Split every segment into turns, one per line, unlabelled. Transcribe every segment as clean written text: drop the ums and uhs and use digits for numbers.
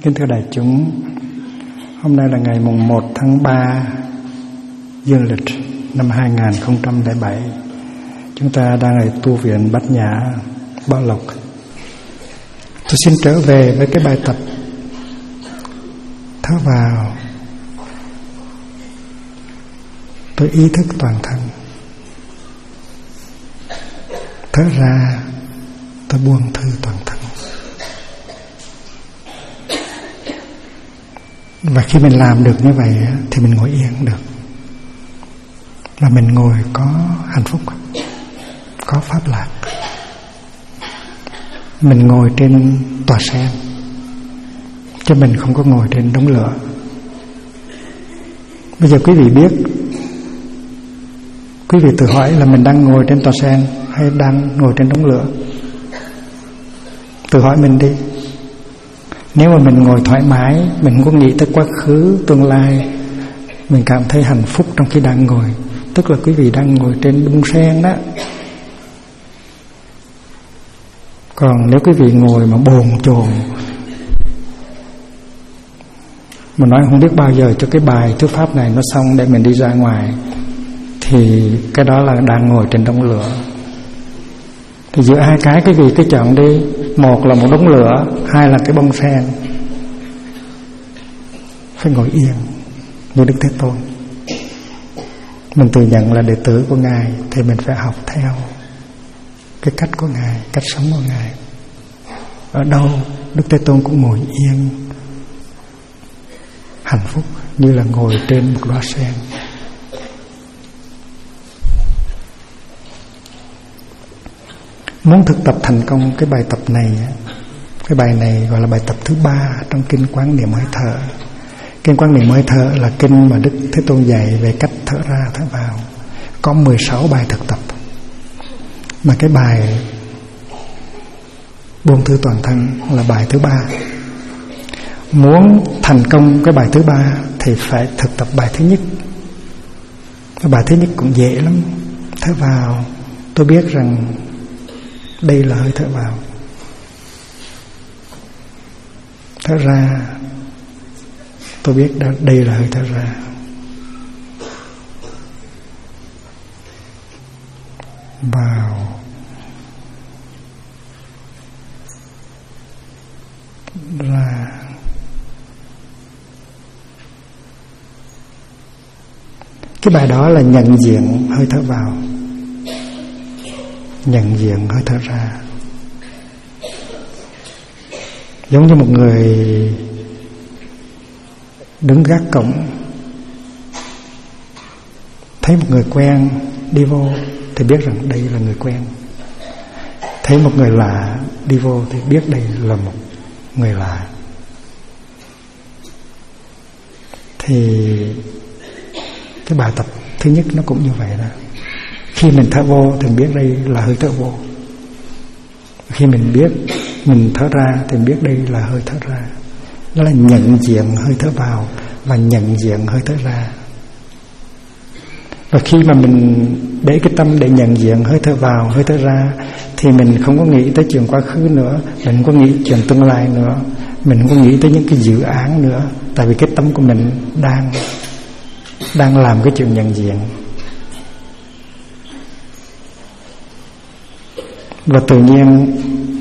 Kính thưa đại chúng, hôm nay là ngày mùng 1 tháng 3 dương lịch năm 2007. Chúng ta đang ở tu viện Bát Nhã, Bảo Lộc. Tôi xin trở về với cái bài tập thở vào, tôi ý thức toàn thân. Thở ra, tôi buông thư toàn thân. Và khi mình làm được như vậy thì mình ngồi yên được. Và mình ngồi có hạnh phúc, có pháp lạc. Mình ngồi trên tòa sen, chứ mình không có ngồi trên đống lửa. Bây giờ quý vị biết, quý vị tự hỏi là mình đang ngồi trên tòa sen hay đang ngồi trên đống lửa? Tự hỏi mình đi. Nếu mà mình ngồi thoải mái, mình không có nghĩ tới quá khứ, tương lai, mình cảm thấy hạnh phúc trong khi đang ngồi, tức là quý vị đang ngồi trên bông sen đó. Còn nếu quý vị ngồi mà bồn chồn, mà nói không biết bao giờ cho cái bài thuyết pháp này nó xong để mình đi ra ngoài, thì cái đó là đang ngồi trên đống lửa. Thì giữa hai cái quý vị cứ chọn đi. Một là một đống lửa, hai là cái bông sen. Phải ngồi yên như Đức Thế Tôn. Mình tự nhận là đệ tử của Ngài thì mình phải học theo cái cách của Ngài, cách sống của Ngài. Ở đâu Đức Thế Tôn cũng ngồi yên, hạnh phúc như là ngồi trên một đóa sen. Muốn thực tập thành công cái bài tập này, cái bài này gọi là bài tập thứ 3 trong kinh Quán Niệm Hơi Thở. Kinh Quán Niệm Hơi Thở là kinh mà Đức Thế Tôn dạy về cách thở ra thở vào. Có 16 bài thực tập, mà cái bài buông thư toàn thân là bài thứ 3. Muốn thành công cái bài thứ 3 thì phải thực tập bài thứ nhất. Cái bài thứ nhất cũng dễ lắm. Thở vào, tôi biết rằng đây là hơi thở vào. Thở ra, tôi biết đây là hơi thở ra. Vào, ra. Cái bài đó là nhận diện hơi thở vào, nhận diện hơi thở ra. Giống như một người đứng gác cổng, thấy một người quen đi vô thì biết rằng đây là người quen. Thấy một người lạ đi vô thì biết đây là một người lạ. Thì cái bài tập thứ nhất nó cũng như vậy đó. Khi mình thở vô thì mình biết đây là hơi thở vô. Khi mình biết mình thở ra thì mình biết đây là hơi thở ra. Đó là nhận diện hơi thở vào và nhận diện hơi thở ra. Và khi mà mình để cái tâm để nhận diện hơi thở vào, hơi thở ra, thì mình không có nghĩ tới chuyện quá khứ nữa, mình không có nghĩ chuyện tương lai nữa, mình không có nghĩ tới những cái dự án nữa. Tại vì cái tâm của mình đang làm cái chuyện nhận diện. Và tự nhiên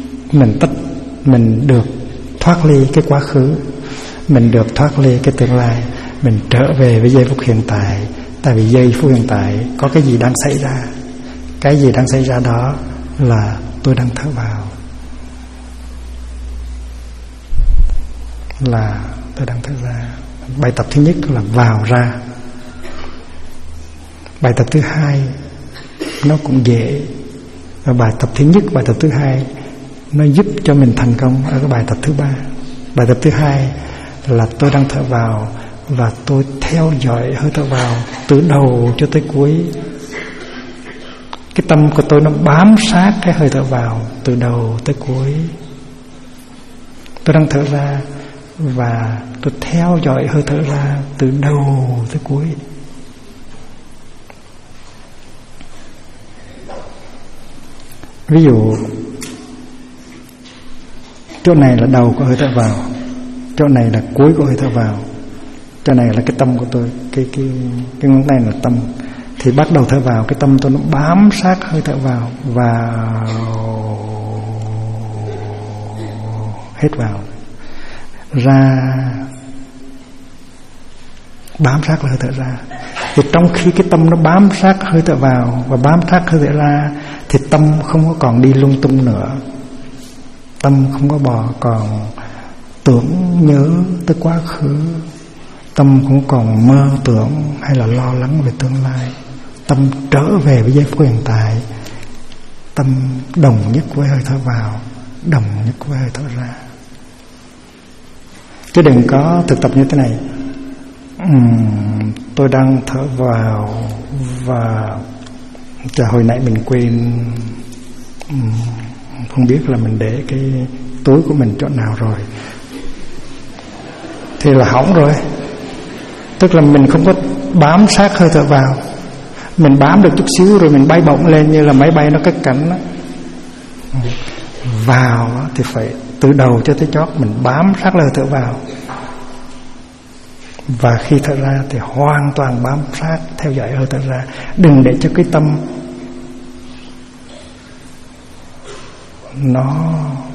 mình được thoát ly cái quá khứ, mình được thoát ly cái tương lai, mình trở về với giây phút hiện tại. Tại vì giây phút hiện tại có cái gì đang xảy ra. Cái gì đang xảy ra đó là tôi đang thở vào, là tôi đang thở ra. Bài tập thứ nhất là vào ra. Bài tập thứ hai nó cũng dễ. Và bài tập thứ nhất, bài tập thứ hai nó giúp cho mình thành công ở cái bài tập thứ 3. Bài tập thứ hai là tôi đang thở vào và tôi theo dõi hơi thở vào từ đầu cho tới cuối. Cái tâm của tôi nó bám sát cái hơi thở vào từ đầu tới cuối. Tôi đang thở ra và tôi theo dõi hơi thở ra từ đầu tới cuối. Ví dụ chỗ này là đầu của hơi thở vào, chỗ này là cuối của hơi thở vào, chỗ này là cái tâm của tôi, cái ngón tay là tâm. Thì bắt đầu thở vào, cái tâm tôi nó bám sát hơi thở vào, hết vào, ra, bám sát hơi thở ra. Thì trong khi cái tâm nó bám sát hơi thở vào và bám sát hơi thở ra, thì tâm không có còn đi lung tung nữa. Tâm không có còn tưởng nhớ tới quá khứ, tâm cũng còn mơ tưởng hay là lo lắng về tương lai. Tâm trở về với giây phút hiện tại, tâm đồng nhất với hơi thở vào, đồng nhất với hơi thở ra. Chứ đừng có thực tập như thế này. Tôi đang thở vào và hồi nãy mình quên, không biết là mình để cái túi của mình chỗ nào rồi, thì là hỏng rồi. Tức là mình không có bám sát hơi thở vào. Mình bám được chút xíu rồi mình bay bổng lên như là máy bay nó cất cánh đó. Vào thì phải từ đầu cho tới chót mình bám sát hơi thở vào, và khi thở ra thì hoàn toàn bám sát theo dõi hơi thở ra. Đừng để cho cái tâm nó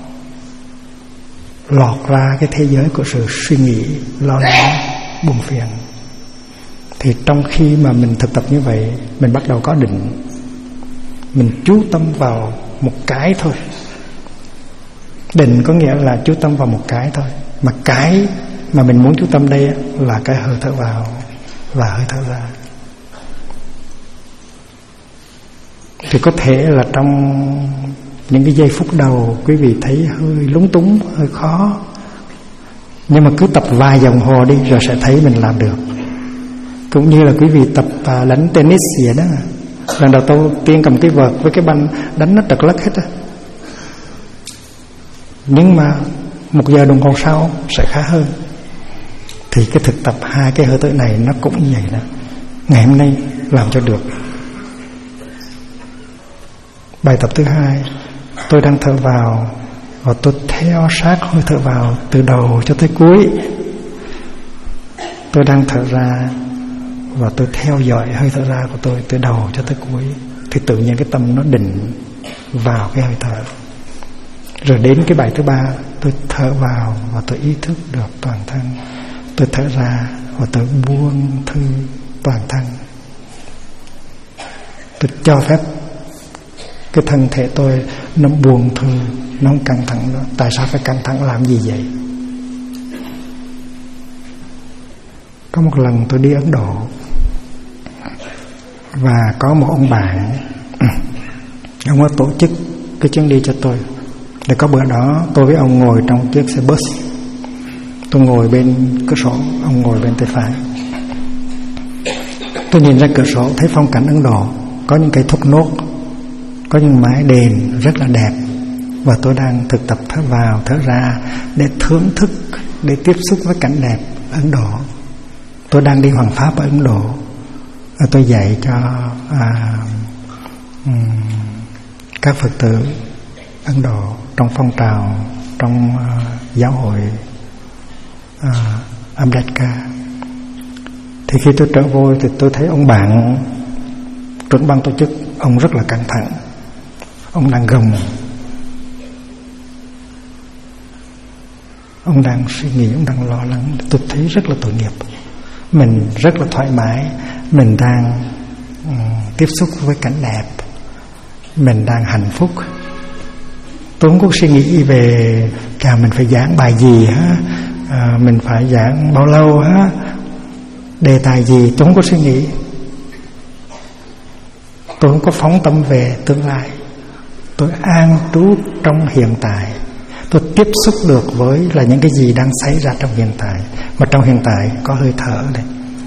lọt ra cái thế giới của sự suy nghĩ, lo lắng, buồn phiền. Thì trong khi mà mình thực tập như vậy, mình bắt đầu có định. Mình chú tâm vào một cái thôi. Định có nghĩa là chú tâm vào một cái thôi. Mà cái mà mình muốn chú tâm đây là cái hơi thở vào và hơi thở ra. Thì có thể là trong những cái giây phút đầu quý vị thấy hơi lúng túng, hơi khó, nhưng mà cứ tập vài vòng hồ đi rồi sẽ thấy mình làm được. Cũng như là quý vị tập đánh tennis gì đó, lần đầu tiên cầm cái vợt với cái banh đánh nó trật lất hết á, nhưng mà 1 giờ đồng hồ sau sẽ khá hơn. Thì cái thực tập 2 cái hơi thở này nó cũng như vậy đó. Ngày hôm nay làm cho được. Bài tập thứ 2, tôi đang thở vào và tôi theo sát hơi thở vào từ đầu cho tới cuối. Tôi đang thở ra và tôi theo dõi hơi thở ra của tôi từ đầu cho tới cuối. Thì tự nhiên cái tâm nó định vào cái hơi thở. Rồi đến cái bài thứ 3, tôi thở vào và tôi ý thức được toàn thân. Tôi thở ra và tôi buông thư toàn thân. Tôi cho phép cái thân thể tôi nó buông thư, nó không căng thẳng nữa. Tại sao phải căng thẳng làm gì vậy? Có một lần tôi đi Ấn Độ và có một ông bạn, ông ấy tổ chức cái chuyến đi cho tôi. Để có bữa đó tôi với ông ngồi trong chiếc xe bus. Tôi ngồi bên cửa sổ, ông ngồi bên tay phải. Tôi nhìn ra cửa sổ thấy phong cảnh Ấn Độ, có những cây thốt nốt, có những mái đền rất là đẹp. Và tôi đang thực tập thở vào thở ra để thưởng thức, để tiếp xúc với cảnh đẹp Ấn Độ. Tôi đang đi Hoàng Pháp ở Ấn Độ. Tôi dạy cho các Phật tử Ấn Độ trong phong trào, trong giáo hội Ambedkar. Thì khi tôi trở vô thì tôi thấy ông bạn trưởng ban tổ chức, ông rất là căng thẳng, ông đang gồng, ông đang suy nghĩ, ông đang lo lắng. Tôi thấy rất là tội nghiệp. Mình rất là thoải mái, mình đang tiếp xúc với cảnh đẹp, mình đang hạnh phúc. Tôi không có suy nghĩ về mình phải giảng bài gì ha, mình phải giảng bao lâu ha, đề tài gì. Tôi không có suy nghĩ. Tôi không có phóng tâm về tương lai. Tôi an trú trong hiện tại. Tôi tiếp xúc được với là những cái gì đang xảy ra trong hiện tại. Mà trong hiện tại có hơi thở đây,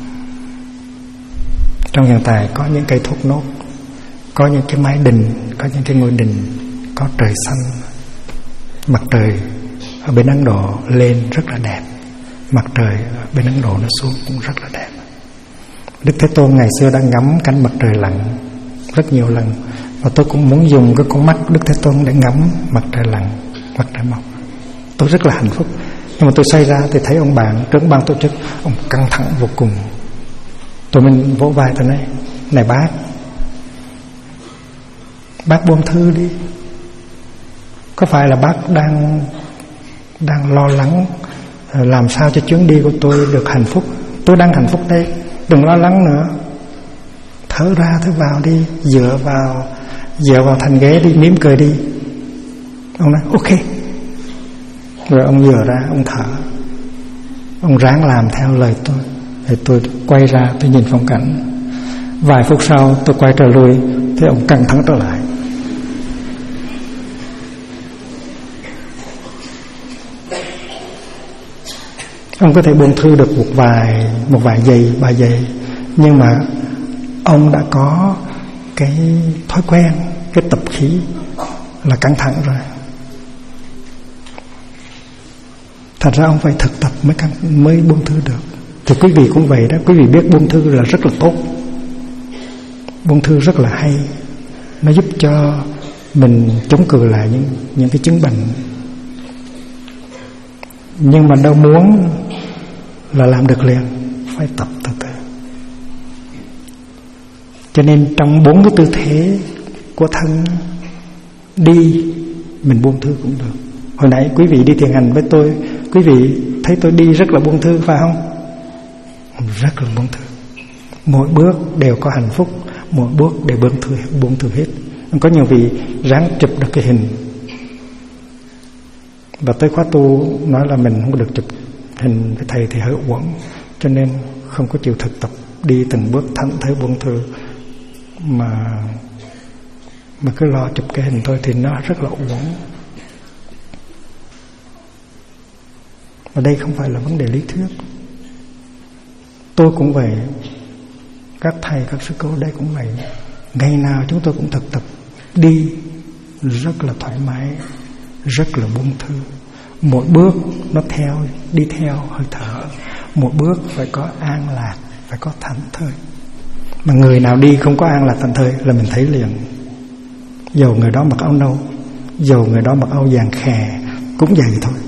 trong hiện tại có những cây thốt nốt, có những cái mái đình, có những cái ngôi đình, có trời xanh. Mặt trời ở bên Ấn Độ lên rất là đẹp, mặt trời ở bên Ấn Độ nó xuống cũng rất là đẹp. Đức Thế Tôn ngày xưa đã ngắm cảnh mặt trời lặn rất nhiều lần, và tôi cũng muốn dùng cái con mắt Đức Thế Tôn để ngắm mặt trời lặn, mặt trời mọc. Tôi rất là hạnh phúc. Nhưng mà tôi xoay ra thì thấy ông bạn trưởng ban tổ chức, ông căng thẳng vô cùng. Tụi mình vỗ vai tôi nói: này bác buông thư đi. Có phải là bác đang lo lắng làm sao cho chuyến đi của tôi được hạnh phúc? Tôi đang hạnh phúc đây, đừng lo lắng nữa. Thở ra thở vào đi, dựa vào thành ghế đi, mỉm cười đi. Ông nói ok. Rồi ông dựa ra, ông thở, ông ráng làm theo lời tôi. Thì tôi quay ra, tôi nhìn phong cảnh. Vài phút sau tôi quay trở lui, thì ông căng thẳng trở lại. Ông có thể buông thư được một vài giây, 3 giây, nhưng mà ông đã có cái thói quen, cái tập khí là căng thẳng rồi. Thật ra ông phải thực tập mới buông thư được. Thì quý vị cũng vậy đó. Quý vị biết buông thư là rất là tốt, buông thư rất là hay. Nó giúp cho mình chống cự lại những cái chứng bệnh. Nhưng mà đâu muốn là làm được liền, phải tập từ từ. Cho nên trong 4 cái tư thế của thân, đi mình buông thư cũng được. Hồi nãy quý vị đi thiền hành với tôi, quý vị thấy tôi đi rất là buông thư phải không? Rất là buông thư. Mỗi bước đều có hạnh phúc, mỗi bước đều buông thư hết. Có nhiều vị ráng chụp được cái hình. Và tới khóa tu nói là mình không được chụp hình với thầy thì hơi uổng, cho nên không có chịu thực tập đi từng bước thẳng tới buông thư, mà cứ lo chụp cái hình thôi thì nó rất là uổng. Và đây không phải là vấn đề lý thuyết. Tôi cũng vậy, các thầy, các sư cô đây cũng vậy. Ngày nào chúng tôi cũng thực tập đi rất là thoải mái, rất là buông thư. Mỗi bước nó đi theo hơi thở. Mỗi bước phải có an lạc, phải có thảnh thơi. Mà người nào đi không có an lạc thảnh thơi là mình thấy liền. Dầu người đó mặc áo nâu, dầu người đó mặc áo vàng khè, cũng vậy thôi.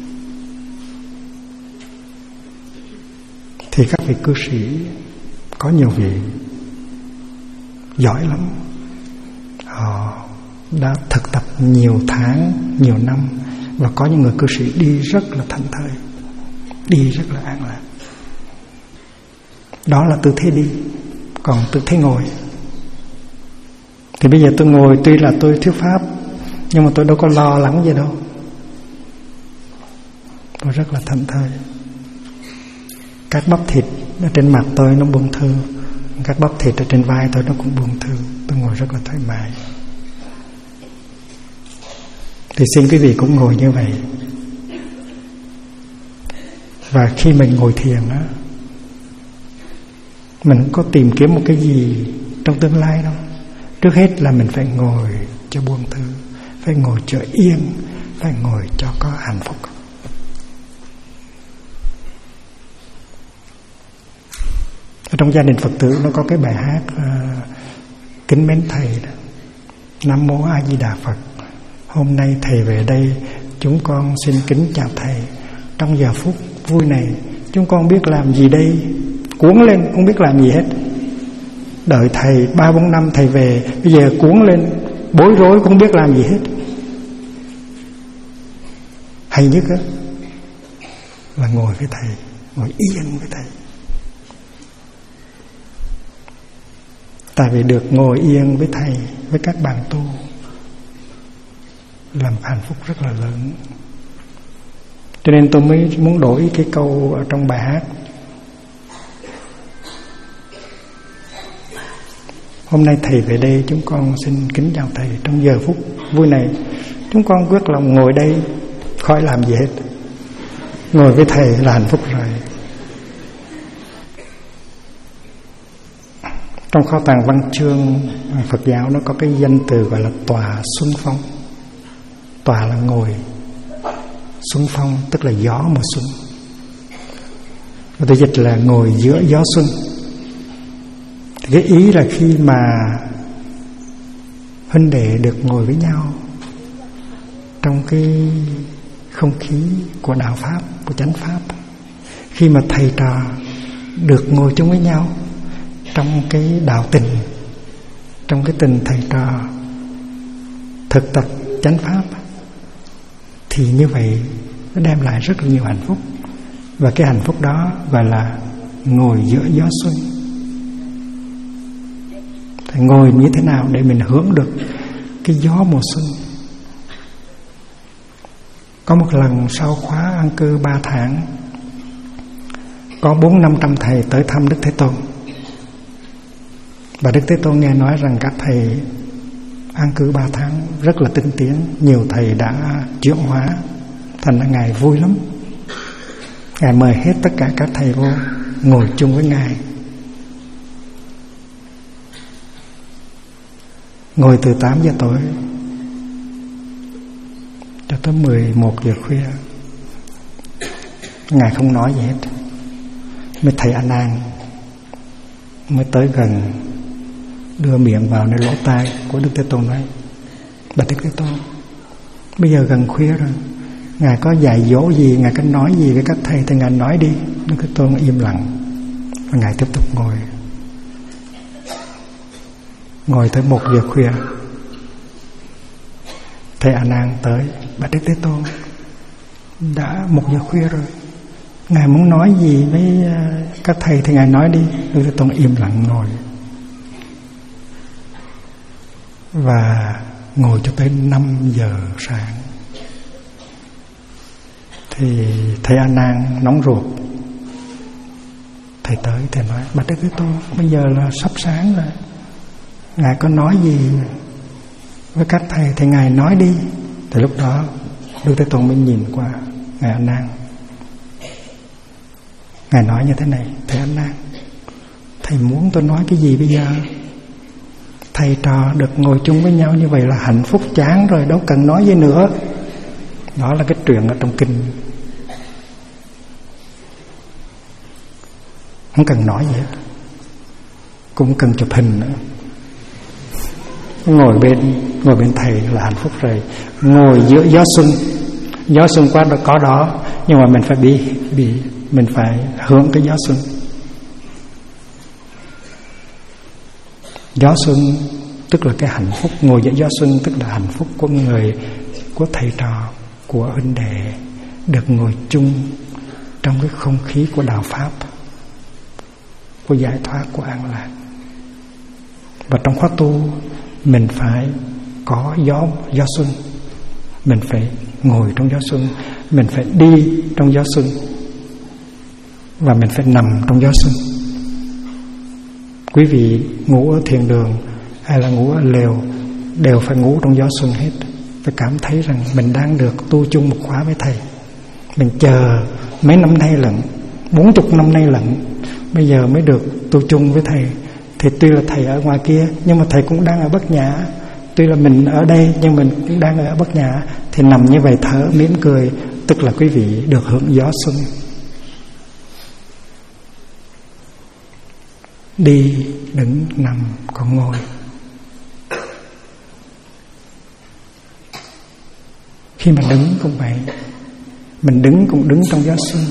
Thì các vị cư sĩ, có nhiều vị giỏi lắm. Họ đã thực tập nhiều tháng, nhiều năm. Và có những người cư sĩ đi rất là thảnh thơi, đi rất là an lạc. Đó là tư thế đi. Còn tư thế ngồi thì bây giờ tôi ngồi, tuy là tôi thuyết pháp, nhưng mà tôi đâu có lo lắng gì đâu. Tôi rất là thảnh thơi. Các bắp thịt ở trên mặt tôi nó buông thư, các bắp thịt ở trên vai tôi nó cũng buông thư. Tôi ngồi rất là thoải mái. Thì xin quý vị cũng ngồi như vậy. Và khi mình ngồi thiền á, mình không có tìm kiếm một cái gì trong tương lai đâu. Trước hết là mình phải ngồi cho buông thư, phải ngồi cho yên, phải ngồi cho có hạnh phúc. Ở trong gia đình Phật tử nó có cái bài hát kính mến thầy đó. Nam mô A Di Đà Phật. Hôm nay thầy về đây, chúng con xin kính chào thầy. Trong giờ phút vui này, chúng con biết làm gì đây? Cuốn lên, không biết làm gì hết. Đợi thầy 3-4 năm thầy về, bây giờ cuốn lên, bối rối, không biết làm gì hết. Hay nhất á là ngồi với thầy, ngồi yên với thầy. Tại vì được ngồi yên với thầy, với các bạn tu là một hạnh phúc rất là lớn. Cho nên tôi mới muốn đổi cái câu ở trong bài hát. Hôm nay thầy về đây, chúng con xin kính chào thầy. Trong giờ phút vui này, chúng con quyết lòng ngồi đây, khỏi làm gì hết. Ngồi với thầy là hạnh phúc rồi. Trong kho tàng văn chương Phật giáo nó có cái danh từ gọi là tòa xuân phong. Tòa là ngồi, xuân phong tức là gió mùa xuân. Và tôi dịch là ngồi giữa gió xuân. Thì cái ý là khi mà huynh đệ được ngồi với nhau trong cái không khí của đạo Pháp, của chánh Pháp. Khi mà thầy trò được ngồi chung với nhau trong cái đạo tình, trong cái tình thầy trò thực tập chánh Pháp, thì như vậy nó đem lại rất là nhiều hạnh phúc. Và cái hạnh phúc đó gọi là ngồi giữa gió xuân. Thì ngồi như thế nào để mình hưởng được cái gió mùa xuân? Có một lần sau khóa an cư 3 tháng, có 400-500 thầy tới thăm Đức Thế Tôn. Và Đức Thế Tôn nghe nói rằng các thầy an cư 3 tháng rất là tinh tiến, nhiều thầy đã chuyển hóa. Thành ra Ngài vui lắm. Ngài mời hết tất cả các thầy vô ngồi chung với Ngài. Ngồi từ 8 giờ tối cho tới 11 giờ khuya. Ngài không nói gì hết. Mới thầy A Nan mới tới gần, đưa miệng vào nơi lỗ tai của Đức Thế Tôn nói: Bạch Đức Thế Tôn, bây giờ gần khuya rồi, Ngài có dạy dỗ gì, Ngài có nói gì với các thầy thì Ngài nói đi. Đức Thế Tôn im lặng và Ngài tiếp tục ngồi. Ngồi tới 1 giờ khuya, thầy A Nan tới: Bạch Đức Thế Tôn, đã 1 giờ khuya rồi, Ngài muốn nói gì với các thầy thì Ngài nói đi. Đức Thế Tôn im lặng ngồi. Và ngồi cho tới 5 giờ sáng. Thì thầy A Nan nóng ruột. Thầy tới, thầy nói: Bạch Đức Thế Tôn, bây giờ là sắp sáng rồi, Ngài có nói gì với các thầy thì Ngài nói đi. Thì lúc đó Đức Thế Tôn mới nhìn qua Ngài A Nan. Ngài nói như thế này: Thầy A Nan, thầy muốn tôi nói cái gì bây giờ? Thầy trò được ngồi chung với nhau như vậy là hạnh phúc chán rồi, đâu cần nói gì nữa. Đó là cái chuyện ở trong kinh, không cần nói gì hết, cũng cần chụp hình nữa. Ngồi bên thầy là hạnh phúc rồi. Ngồi giữa gió xuân qua đó có đó, nhưng mà mình phải mình phải hưởng cái gió xuân. Gió xuân tức là cái hạnh phúc. Ngồi giữa gió xuân tức là hạnh phúc của người, của thầy trò, của huynh đệ, được ngồi chung trong cái không khí của đạo Pháp, của giải thoát, của an lạc. Và trong khóa tu mình phải có gió xuân, mình phải ngồi trong gió xuân, mình phải đi trong gió xuân, và mình phải nằm trong gió xuân. Quý vị ngủ ở thiền đường hay là ngủ ở lều đều phải ngủ trong gió xuân hết. Phải cảm thấy rằng mình đang được tu chung một khóa với thầy. Mình chờ mấy năm nay lận, 40 năm nay lận, bây giờ mới được tu chung với thầy. Thì tuy là thầy ở ngoài kia, nhưng mà thầy cũng đang ở Bát Nhã. Tuy là mình ở đây, nhưng mình cũng đang ở Bát Nhã. Thì nằm như vậy thở mỉm cười, tức là quý vị được hưởng gió xuân. Đi, đứng, nằm, còn ngồi. Khi mà đứng cũng vậy, mình đứng cũng đứng trong gió xuân.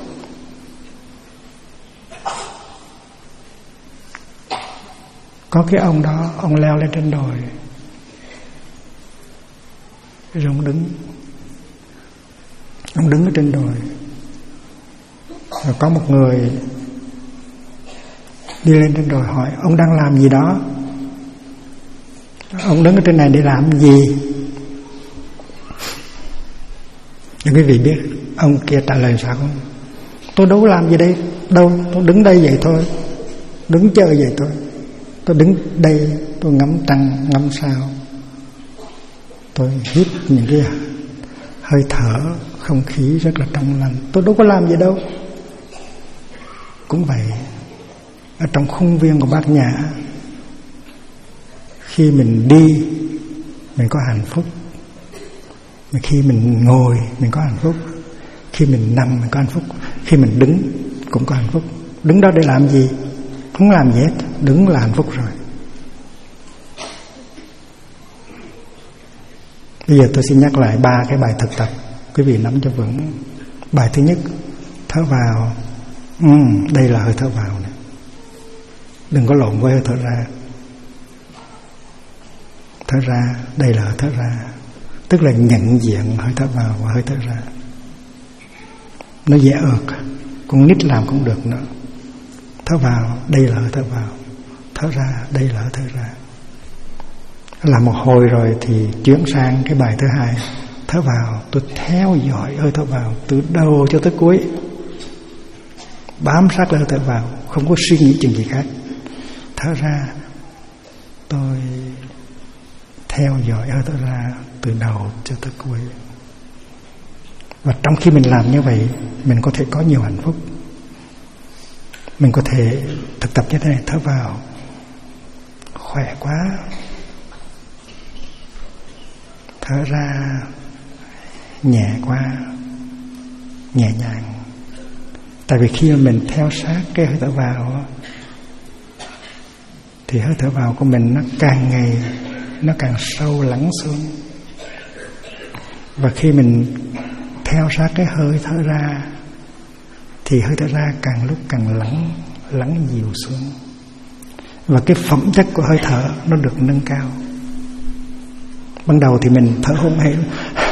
Có cái ông đó, ông leo lên trên đồi rồi ông đứng ở trên đồi. Rồi có một người đi lên trên đồi hỏi: Ông đang làm gì đó? Ông đứng ở trên này để làm gì? Thì quý vị biết ông kia trả lời sao không? Tôi đâu làm gì đây đâu, tôi đứng đây vậy thôi, đứng chơi vậy thôi. Tôi đứng đây, tôi ngắm trăng, ngắm sao, tôi hít những cái hơi thở, không khí rất là trong lành. Tôi đâu có làm gì đâu. Cũng vậy, ở trong khuôn viên của Bát Nhã, khi mình đi mình có hạnh phúc, mà khi mình ngồi mình có hạnh phúc, khi mình nằm mình có hạnh phúc, khi mình đứng cũng có hạnh phúc. Đứng đó để làm gì? Không làm gì hết, đứng là hạnh phúc rồi. Bây giờ tôi xin nhắc lại 3 cái bài thực tập quý vị nắm cho vững. Bài thứ nhất, thở vào. Đây là hơi thở vào này. Đừng có lộn với hơi thở ra. Thở ra, đây là hơi thở ra. Tức là nhận diện hơi thở vào và hơi thở ra. Nó dễ ợt, con nít làm cũng được nữa. Thở vào, đây là hơi thở vào. Thở ra, đây là hơi thở ra. Làm một hồi rồi thì chuyển sang cái bài thứ hai. Thở vào, tôi theo dõi hơi thở vào từ đầu cho tới cuối, bám sát hơi thở vào, không có suy nghĩ chuyện gì khác. Thở ra, tôi theo dõi hơi thở ra từ đầu cho tới cuối. Và trong khi mình làm như vậy, mình có thể có nhiều hạnh phúc. Mình có thể thực tập như thế này. Thở vào, khỏe quá. Thở ra, nhẹ quá, nhẹ nhàng. Tại vì khi mà mình theo sát cái hơi thở vào thì hơi thở vào của mình nó càng ngày nó càng sâu lắng xuống. Và khi mình theo sát cái hơi thở ra thì hơi thở ra càng lúc càng lắng dịu xuống. Và cái phẩm chất của hơi thở nó được nâng cao. Ban đầu thì mình thở hổn hển,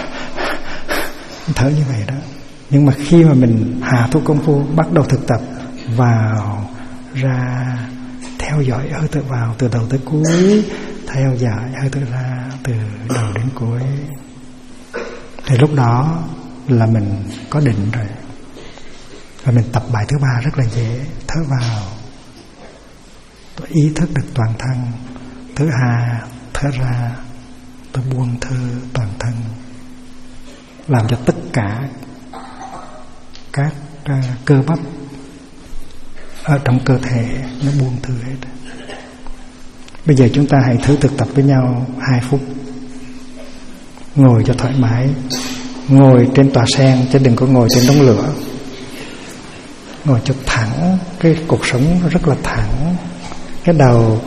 thở như vậy đó. Nhưng mà khi mà mình hạ thu công phu, bắt đầu thực tập vào ra, theo dõi hơi thở vào từ đầu tới cuối, theo dõi hơi thở ra từ đầu đến cuối, thì lúc đó là mình có định rồi. Và mình tập bài thứ ba rất là dễ. Thở vào, tôi ý thức được toàn thân. Thứ hai, thở ra, tôi buông thư toàn thân. Làm cho tất cả các cơ bắp ở trong cơ thể nó buông thư hết. Bây giờ chúng ta hãy thử thực tập với nhau 2 phút. Ngồi cho thoải mái. Ngồi trên tòa sen chứ đừng có ngồi trên đống lửa. Ngồi cho thẳng, cái cột sống nó rất là thẳng. Cái đầu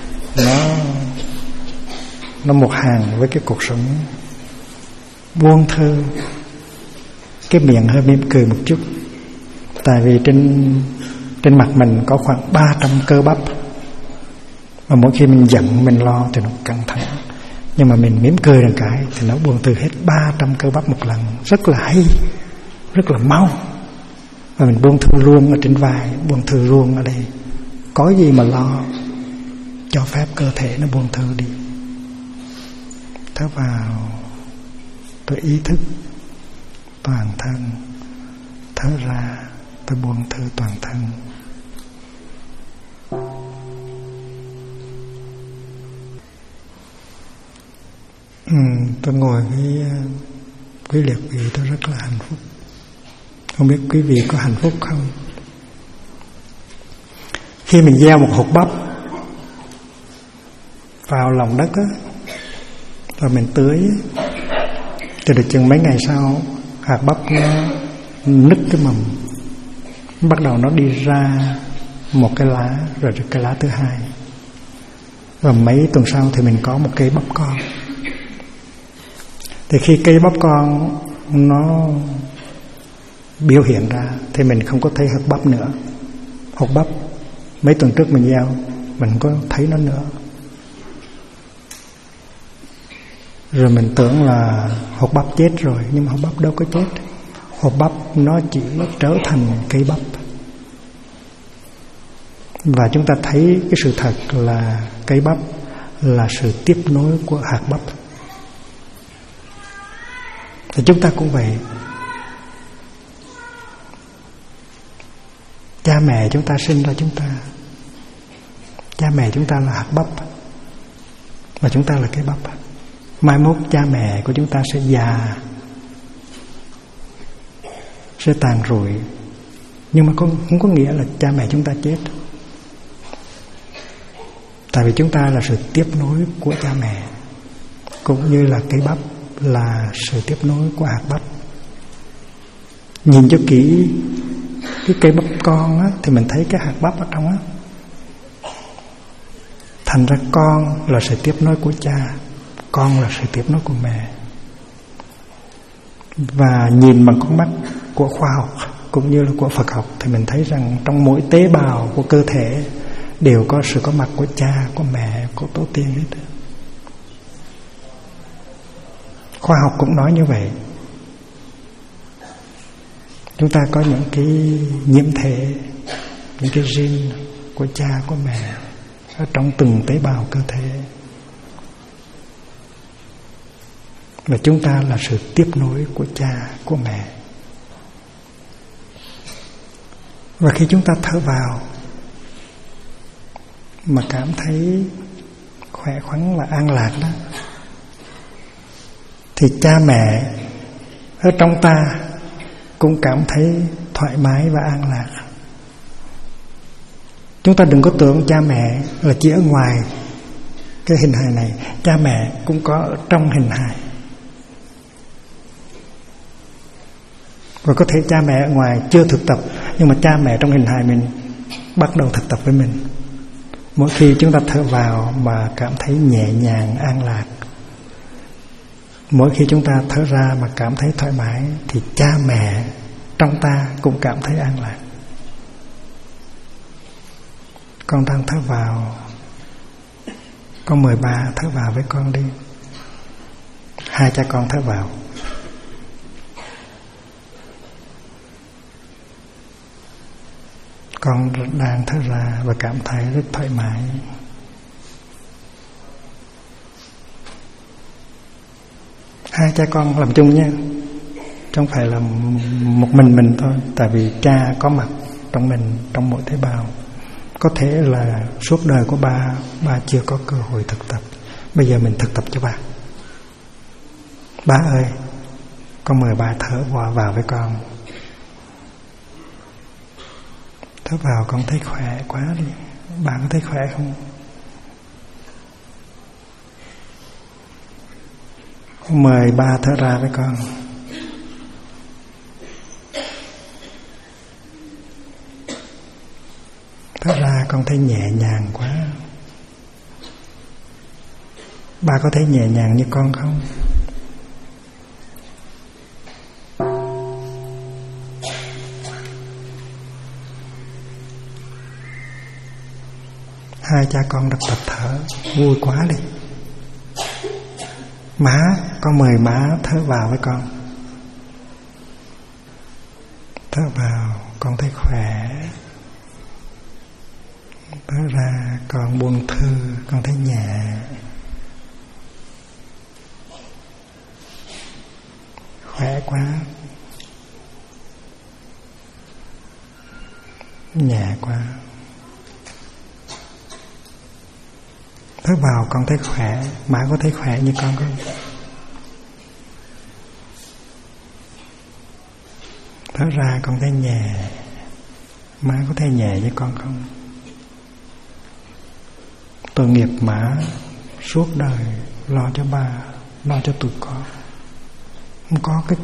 nó một hàng với cái cột sống. Buông thư. Cái miệng hơi mỉm cười một chút. Tại vì trên mặt mình có khoảng 300 cơ bắp. Mà mỗi khi mình giận, mình lo thì nó căng thẳng. Nhưng mà mình mỉm cười một cái thì nó buông thư hết 300 cơ bắp một lần. Rất là hay, rất là mau. Và mình buông thư luôn ở trên vai, buông thư luôn ở đây. Có gì mà lo, cho phép cơ thể nó buông thư đi. Thở vào, tôi ý thức toàn thân. Thở ra, tôi buông thư toàn thân. Tôi ngồi với quý liệt vị, tôi rất là hạnh phúc. Không biết quý vị có hạnh phúc không? Khi mình gieo một hột bắp vào lòng đất á, và mình tưới, thì được chừng mấy ngày sau, hạt bắp nó nứt cái mầm, bắt đầu nó đi ra một cái lá, rồi cái lá thứ hai. Và mấy tuần sau thì mình có một cây bắp con. Thì khi cây bắp con nó biểu hiện ra thì mình không có thấy hạt bắp nữa. Hột bắp mấy tuần trước mình gieo, mình không có thấy nó nữa. Rồi mình tưởng là hột bắp chết rồi, nhưng mà hột bắp đâu có chết. Hột bắp nó chỉ trở thành cây bắp. Và chúng ta thấy cái sự thật là cây bắp là sự tiếp nối của hạt bắp. Thì chúng ta cũng vậy. Cha mẹ chúng ta sinh ra chúng ta. Cha mẹ chúng ta là hạt bắp, và chúng ta là cây bắp. Mai mốt cha mẹ của chúng ta sẽ già, sẽ tàn rụi. Nhưng mà không có nghĩa là cha mẹ chúng ta chết. Tại vì chúng ta là sự tiếp nối của cha mẹ, cũng như là cây bắp là sự tiếp nối của hạt bắp. Nhìn cho kỹ cái cây bắp con á, thì mình thấy cái hạt bắp ở trong á. Thành ra con là sự tiếp nối của cha, con là sự tiếp nối của mẹ. Và nhìn bằng con mắt của khoa học cũng như là của Phật học thì mình thấy rằng trong mỗi tế bào của cơ thể đều có sự có mặt của cha, của mẹ, của tổ tiên hết. Khoa học cũng nói như vậy. Chúng ta có những cái nhiễm thể, những cái gene của cha, của mẹ ở trong từng tế bào cơ thể. Và chúng ta là sự tiếp nối của cha, của mẹ. Và khi chúng ta thở vào mà cảm thấy khỏe khoắn và an lạc đó, thì cha mẹ ở trong ta cũng cảm thấy thoải mái và an lạc. Chúng ta đừng có tưởng cha mẹ là chỉ ở ngoài cái hình hài này. Cha mẹ cũng có ở trong hình hài. Và có thể cha mẹ ở ngoài chưa thực tập, nhưng mà cha mẹ trong hình hài mình bắt đầu thực tập với mình. Mỗi khi chúng ta thở vào mà cảm thấy nhẹ nhàng, an lạc, mỗi khi chúng ta thở ra mà cảm thấy thoải mái, thì cha mẹ trong ta cũng cảm thấy an lạc. Con đang thở vào, con mời ba thở vào với con đi. Hai cha con thở vào. Con đang thở ra và cảm thấy rất thoải mái. Hai cha con làm chung nha, không phải là một mình thôi. Tại vì cha có mặt trong mình, trong mỗi tế bào. Có thể là suốt đời của ba chưa có cơ hội thực tập. Bây giờ mình thực tập cho ba. Ba ơi, con mời ba thở vào với con. Thở vào con thấy khỏe quá đi. Bạn có thấy khỏe không? Mời ba thở ra với con. Thở ra con thấy nhẹ nhàng quá. Ba có thấy nhẹ nhàng như con không? Hai cha con tập thở vui quá đi. Má, con mời má thở vào với con. Thở vào con thấy khỏe. Thở ra con buông thư, con thấy nhẹ. Khỏe quá. Nhẹ quá. Thở vào con thấy khỏe. Má có thấy khỏe như con không? Thở ra con thấy nhẹ. Má có thấy nhẹ như con không? Tội nghiệp má suốt đời lo cho ba, lo cho tụi con, không có cái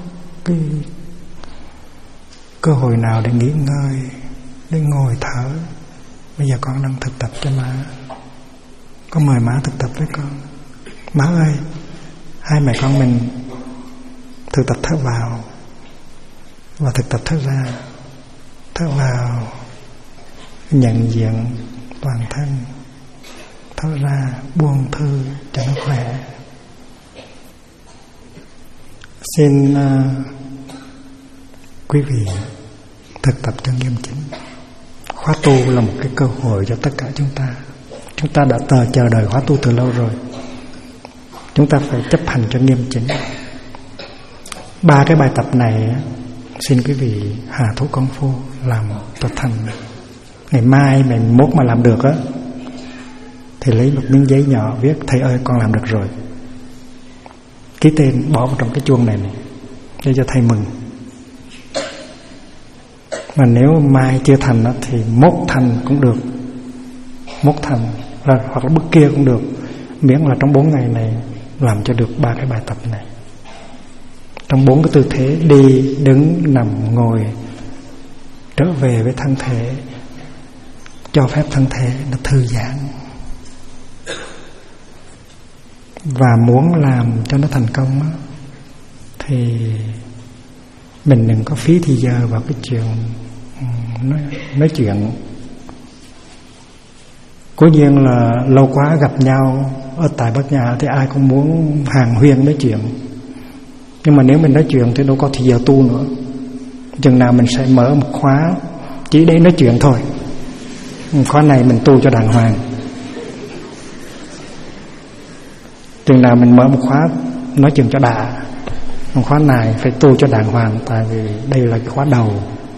cơ hội nào để nghỉ ngơi, để ngồi thở. Bây giờ con đang thực tập cho má. Con mời má thực tập với con. Má ơi, hai mẹ con mình thực tập thở vào và thực tập thở ra. Thở vào nhận diện toàn thân, thở ra buông thư cho nó khỏe. Xin quý vị thực tập cho nghiêm chỉnh. Khóa tu là một cái cơ hội cho tất cả chúng ta. Chúng ta đã chờ đợi khóa tu từ lâu rồi. Chúng ta phải chấp hành cho nghiêm chỉnh. 3 cái bài tập này xin quý vị hạ thủ công phu làm cho thành. Ngày mai, ngày mốt mà làm được á, thì lấy một miếng giấy nhỏ viết: thầy ơi, con làm được rồi. Ký tên bỏ vào trong cái chuông này để cho thầy mừng. Mà nếu mai chưa thành đó, thì mốt thành cũng được. Mốt thành hoặc là bước kia cũng được, miễn là trong 4 ngày này làm cho được 3 cái bài tập này. Trong 4 cái tư thế: đi, đứng, nằm, ngồi, trở về với thân thể, cho phép thân thể nó thư giãn. Và muốn làm cho nó thành công á, thì Mình đừng có phí thì giờ vào cái chuyện nói chuyện. Cố nhiên là lâu quá gặp nhau ở tại Bát Nhã thì ai cũng muốn hàng huyên nói chuyện. Nhưng mà nếu mình nói chuyện thì đâu có thì giờ tu nữa. Chừng nào mình sẽ mở một khóa chỉ để nói chuyện thôi. Khóa này mình tu cho đàng hoàng. Chừng nào mình mở một khóa nói chuyện cho đã. Khóa này phải tu cho đàng hoàng. Tại vì đây là cái khóa đầu.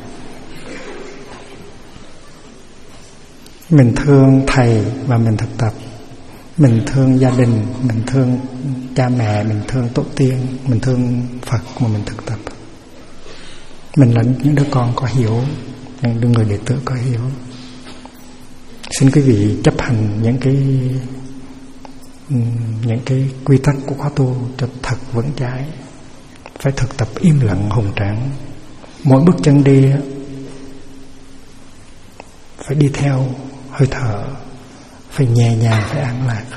Mình thương thầy và mình thực tập. Mình thương gia đình, mình thương cha mẹ, mình thương tổ tiên, mình thương Phật mà mình thực tập. Mình là những đứa con có hiểu, những người đệ tử có hiểu. Xin quý vị chấp hành những cái quy tắc của khóa tu cho thật vững chãi. Phải thực tập im lặng hùng tráng. Mỗi bước chân đi phải đi theo hơi thở, phải nhẹ nhàng, phải an lạc.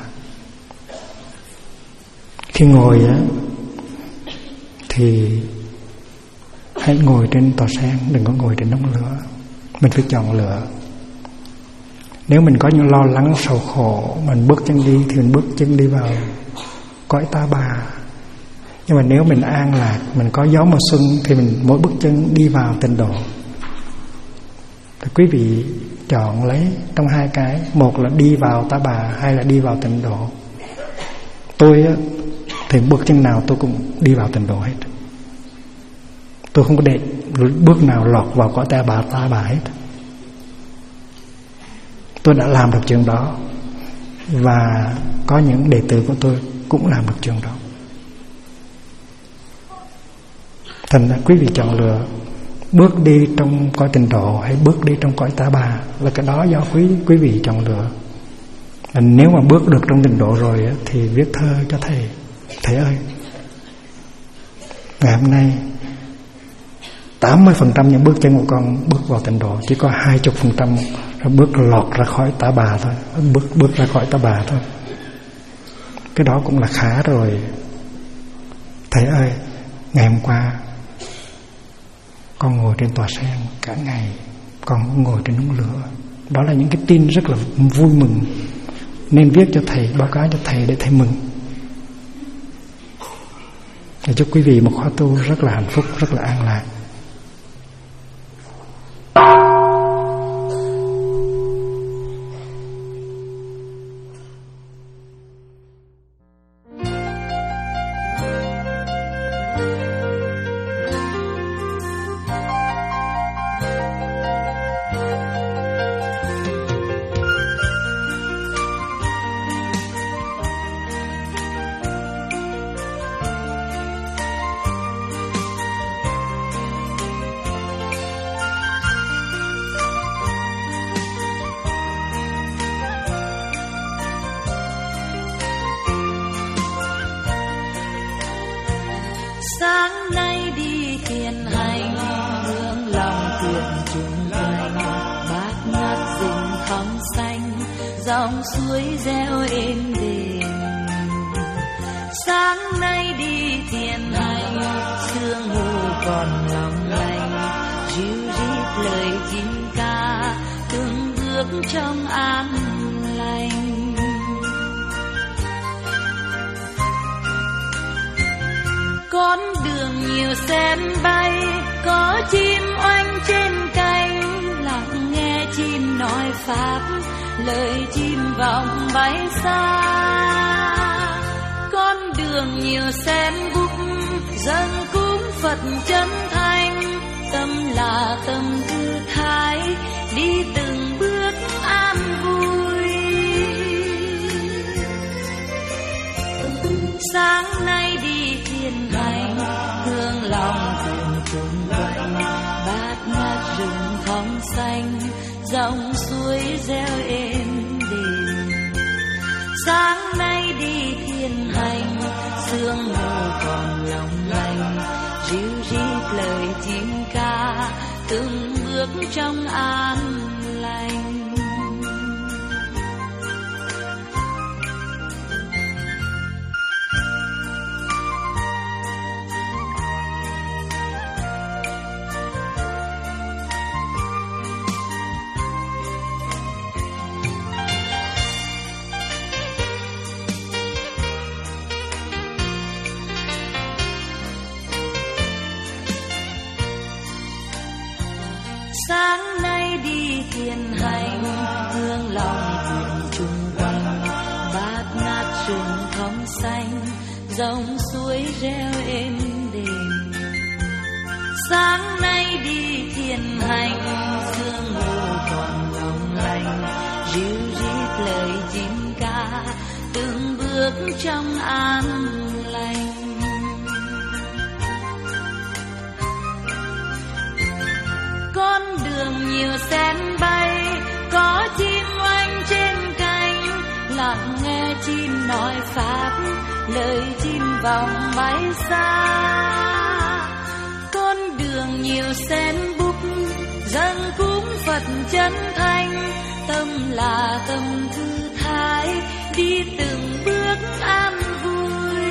Khi ngồi thì hãy ngồi trên tòa sen, đừng có ngồi trên đống lửa. Mình phải chọn lựa. Nếu mình có những lo lắng sầu khổ, mình bước chân đi thì mình bước chân đi vào cõi ta bà. Nhưng mà nếu mình an lạc, mình có gió mùa xuân thì mình mỗi bước chân đi vào tịnh độ. Thì quý vị chọn lấy trong hai cái, một là đi vào ta bà, hai là đi vào tịnh độ. Tôi thì bước chân nào tôi cũng đi vào tịnh độ hết. Tôi không có để bước nào lọt vào cõi ta bà hết. Tôi đã làm được chuyện đó. Và có những đệ tử của tôi cũng làm được chuyện đó. Thành ra quý vị chọn lựa bước đi trong cõi tịnh độ hay bước đi trong cõi ta bà, là cái đó do quý vị chọn lựa. Nếu mà bước được trong tịnh độ rồi thì viết thơ cho thầy. Thầy ơi, ngày hôm nay 80% những bước chân của con bước vào tịnh độ, chỉ có 20% bước lọt ra khỏi ta bà thôi, bước ra khỏi ta bà thôi. Cái đó cũng là khá rồi. Thầy ơi, ngày hôm qua con ngồi trên tòa sen cả ngày, con cũng ngồi trên đống lửa. Đó là những cái tin rất là vui mừng, nên viết cho thầy, báo cáo cho thầy để thầy mừng. Để chúc quý vị một khóa tu rất là hạnh phúc, rất là an lạc.
Sáng nay đi thiền hành, hướng lòng thiện chung quanh, bát ngát rừng thắm xanh, dòng suối reo êm đềm. Sáng nay đi thiền hành, sương mù còn long lanh, ríu rít lời chim ca, từng bước trong an lành. Con đường nhiều sen bay, có chim oanh trên cánh, lặng nghe chim nói pháp, lời chim vọng bay xa. Con đường nhiều sen búp, dâng cúng Phật chân thành, tâm là tâm thư thái, đi từng bước an vui. Sáng nay đi thiền hành, hương lòng thường chung quanh, bát ngát rừng thắm xanh, dòng suối reo êm đềm. Sáng nay đi thiền hành, sương mù còn long lanh, ríu rít lời chim ca, từng bước trong an lành. xanh, dòng suối reo êm đềm. Sáng nay đi thiền hành, sương mù còn long lanh, ríu rít lời chim ca, từng bước trong an lành. Con đường nhiều sen bay, có chim oanh trên cánh, lặng nghe chim nói pháp, lời chim vòng bay xa. Con đường nhiều sen búp, dâng cúng Phật chân thanh, tâm là tâm thư thái, đi từng bước an vui.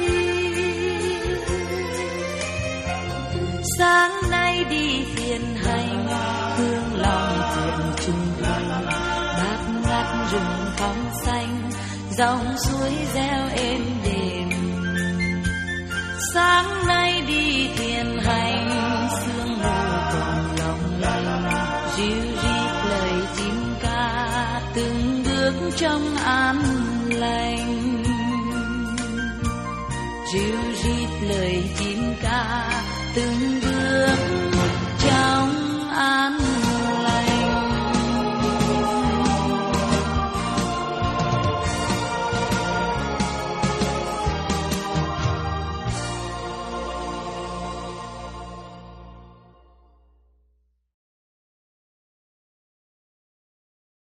Sáng nay đi thiền hành, hương lòng thiền chung quanh, bát ngát rừng phong xanh, dòng suối reo êm đềm. Sáng nay đi thiền hành, sương mù còn long lanh, ríu rít lời chim ca, từng bước trong an lành. Ríu rít lời chim ca, từng bước